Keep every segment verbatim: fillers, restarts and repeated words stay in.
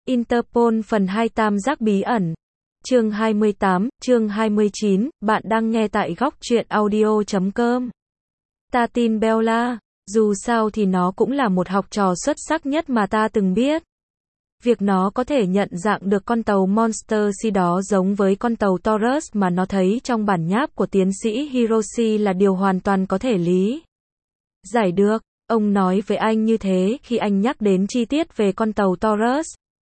Interpol phần hai Tam giác bí ẩn. Chương hai mươi tám, chương hai mươi chín, bạn đang nghe tại góc truyện audio chấm com. Ta tin Bella, dù sao thì nó cũng là một học trò xuất sắc nhất mà ta từng biết. Việc nó có thể nhận dạng được con tàu Monster Sea đó giống với con tàu Taurus mà nó thấy trong bản nháp của tiến sĩ Hiroshi là điều hoàn toàn có thể lý giải được. Ông nói với anh như thế khi anh nhắc đến chi tiết về con tàu Taurus.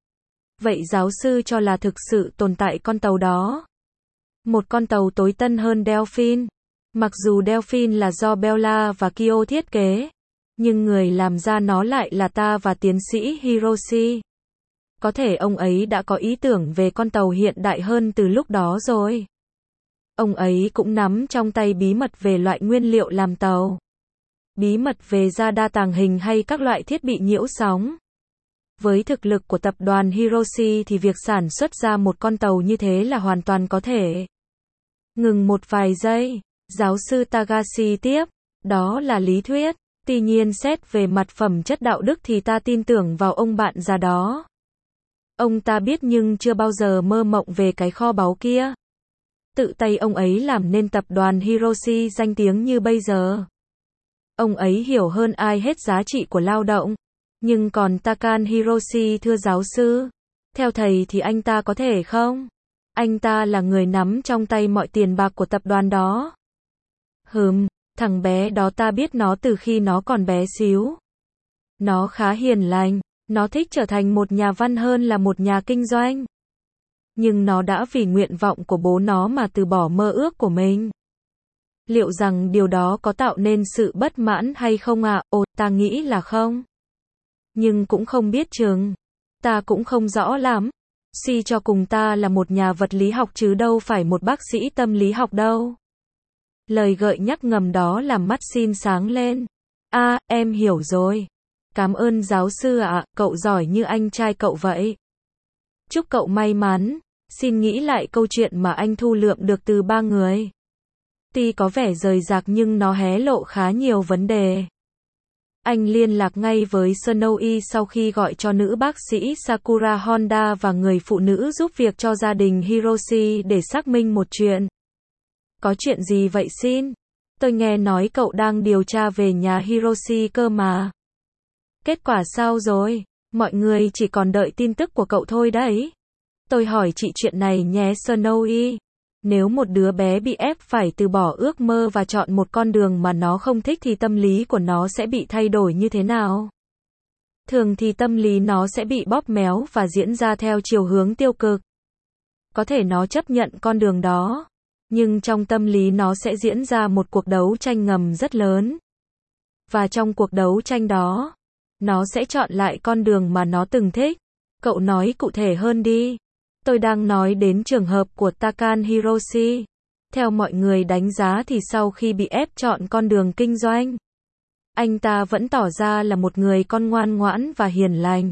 Vậy giáo sư cho là thực sự tồn tại con tàu đó. Một con tàu tối tân hơn Delphine. Mặc dù Delphine là do Bella và Kyo thiết kế, nhưng người làm ra nó lại là ta và tiến sĩ Hiroshi. Có thể ông ấy đã có ý tưởng về con tàu hiện đại hơn từ lúc đó rồi. Ông ấy cũng nắm trong tay bí mật về loại nguyên liệu làm tàu. Bí mật về radar tàng hình hay các loại thiết bị nhiễu sóng. Với thực lực của tập đoàn Hiroshi thì việc sản xuất ra một con tàu như thế là hoàn toàn có thể. Ngừng một vài giây, giáo sư Tagashi tiếp, đó là lý thuyết, tuy nhiên xét về mặt phẩm chất đạo đức thì ta tin tưởng vào ông bạn già đó. Ông ta biết nhưng chưa bao giờ mơ mộng về cái kho báu kia. Tự tay ông ấy làm nên tập đoàn Hiroshi danh tiếng như bây giờ. Ông ấy hiểu hơn ai hết giá trị của lao động. Nhưng còn Takan Hiroshi thưa giáo sư, theo thầy thì anh ta có thể không? Anh ta là người nắm trong tay mọi tiền bạc của tập đoàn đó. Hừm, thằng bé đó ta biết nó từ khi nó còn bé xíu. Nó khá hiền lành, nó thích trở thành một nhà văn hơn là một nhà kinh doanh. Nhưng nó đã vì nguyện vọng của bố nó mà từ bỏ mơ ước của mình. Liệu rằng điều đó có tạo nên sự bất mãn hay không ạ? À? Ồ, ta nghĩ là không. Nhưng cũng không biết chừng. Ta cũng không rõ lắm. Suy cho cùng ta là một nhà vật lý học chứ đâu phải một bác sĩ tâm lý học đâu. Lời gợi nhắc ngầm đó làm mắt xin sáng lên. A, à, em hiểu rồi. Cảm ơn giáo sư ạ, à, cậu giỏi như anh trai cậu vậy. Chúc cậu may mắn. Xin nghĩ lại câu chuyện mà anh thu lượm được từ ba người. Tuy có vẻ rời rạc nhưng nó hé lộ khá nhiều vấn đề. Anh liên lạc ngay với Snowy sau khi gọi cho nữ bác sĩ Sakura Honda và người phụ nữ giúp việc cho gia đình Hiroshi để xác minh một chuyện. Có chuyện gì vậy xin? Tôi nghe nói cậu đang điều tra về nhà Hiroshi cơ mà. Kết quả sao rồi? Mọi người chỉ còn đợi tin tức của cậu thôi đấy. Tôi hỏi chị chuyện này nhé Snowy. Nếu một đứa bé bị ép phải từ bỏ ước mơ và chọn một con đường mà nó không thích thì tâm lý của nó sẽ bị thay đổi như thế nào? Thường thì tâm lý nó sẽ bị bóp méo và diễn ra theo chiều hướng tiêu cực. Có thể nó chấp nhận con đường đó, nhưng trong tâm lý nó sẽ diễn ra một cuộc đấu tranh ngầm rất lớn. Và trong cuộc đấu tranh đó, nó sẽ chọn lại con đường mà nó từng thích. Cậu nói cụ thể hơn đi. Tôi đang nói đến trường hợp của Takan Hiroshi. Theo mọi người đánh giá thì sau khi bị ép chọn con đường kinh doanh, anh ta vẫn tỏ ra là một người con ngoan ngoãn và hiền lành.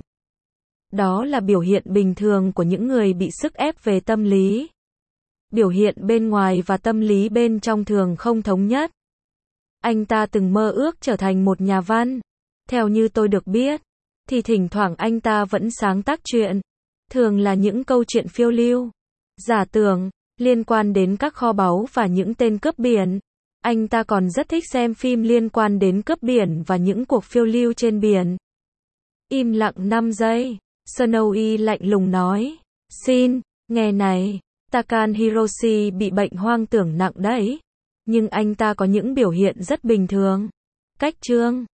Đó là biểu hiện bình thường của những người bị sức ép về tâm lý. Biểu hiện bên ngoài và tâm lý bên trong thường không thống nhất. Anh ta từng mơ ước trở thành một nhà văn. Theo như tôi được biết, thì thỉnh thoảng anh ta vẫn sáng tác truyện. Thường là những câu chuyện phiêu lưu, giả tưởng, liên quan đến các kho báu và những tên cướp biển. Anh ta còn rất thích xem phim liên quan đến cướp biển và những cuộc phiêu lưu trên biển. Im lặng năm giây, Snowy lạnh lùng nói. Xin, nghe này, Takan Hiroshi bị bệnh hoang tưởng nặng đấy. Nhưng anh ta có những biểu hiện rất bình thường. Cách chương